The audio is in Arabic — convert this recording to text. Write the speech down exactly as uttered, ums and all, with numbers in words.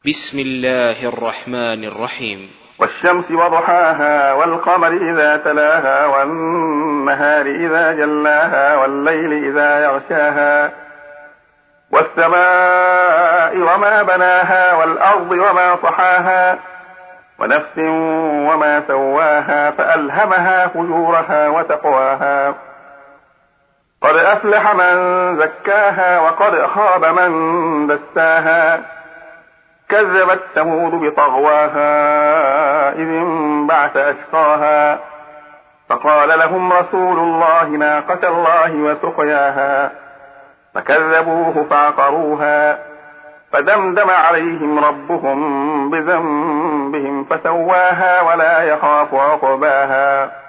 بسم الله الرحمن الرحيم. والشمس وضحاها والقمر إذا تلاها والنهار إذا جلاها والليل إذا يغشاها والسماء وما بناها والأرض وما طحاها ونفس وما سواها فألهمها فجورها وتقواها قد أفلح من زكاها وقد خاب من دساها كذبت ثمود بطغواها إذ انبعث أشقاها فقال لهم رسول الله ناقة الله وسقياها فكذبوه فعقروها فدمدم عليهم ربهم بذنبهم فسواها ولا يخاف عقباها.